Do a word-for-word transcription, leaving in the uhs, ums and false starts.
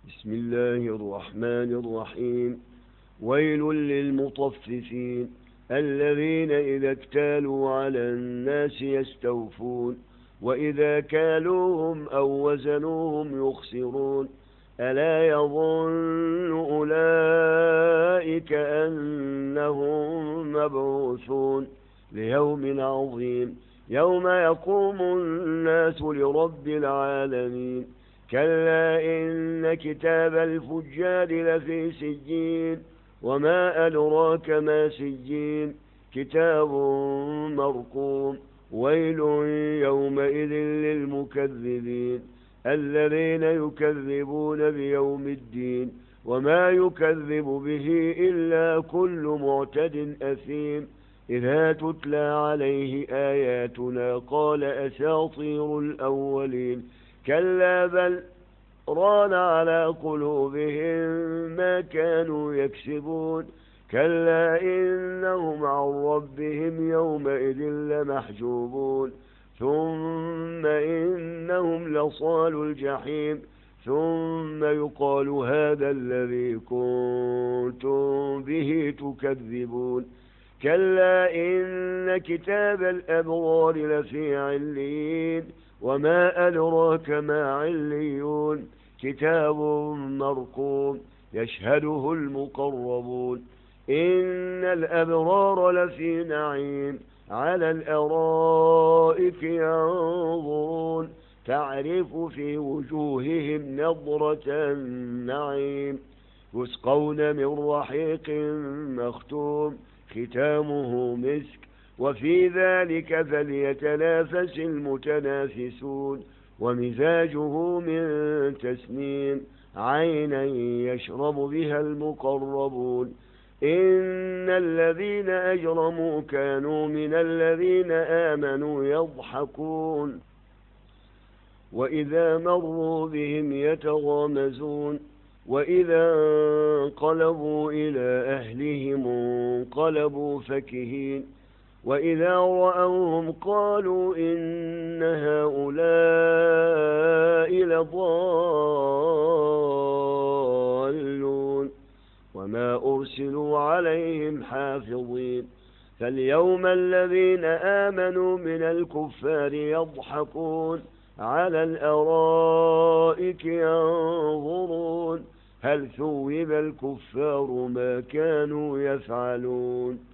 بسم الله الرحمن الرحيم. ويل للمطففين الذين إذا اكتالوا على الناس يستوفون وإذا كالوهم أو وزنوهم يخسرون ألا يظن أولئك أنهم مبعوثون ليوم عظيم يوم يقوم الناس لرب العالمين. كلا إن كتاب الفجار لفي سجين وما أدراك ما سجين كتاب مرقوم. ويل يومئذ للمكذبين الذين يكذبون بيوم الدين وما يكذب به إلا كل معتد أثيم إذا تتلى عليه آياتنا قال أساطير الأولين كلا بل ران على قلوبهم ما كانوا يكسبون كلا إنهم عن ربهم يومئذ لمحجوبون ثم إنهم لصالوا الجحيم ثم يقال هذا الذي كنتم به تكذبون. كلا إن كتاب الأبرار لفي عليين وما أدراك ما عليون كتاب مرقوم يشهده المقربون إن الأبرار لفي نعيم على الأرائك ينظرون تعرف في وجوههم نضرة النعيم يسقون من رحيق مختوم ختامه مسك وفي ذلك فليتنافس المتنافسون ومزاجه من تسنيم عينا يشرب بها المقربون إن الذين أجرموا كانوا من الذين آمنوا يضحكون وإذا مروا بهم يتغامزون وإذا انقلبوا إلى أهلهم انقلبوا فكهين وإذا رأوهم قالوا إن هؤلاء لضالون وما أرسلوا عليهم حافظين. فاليوم الذين آمنوا من الكفار يضحكون على الأرائك ينظرون هل ثوب الكفار ما كانوا يفعلون.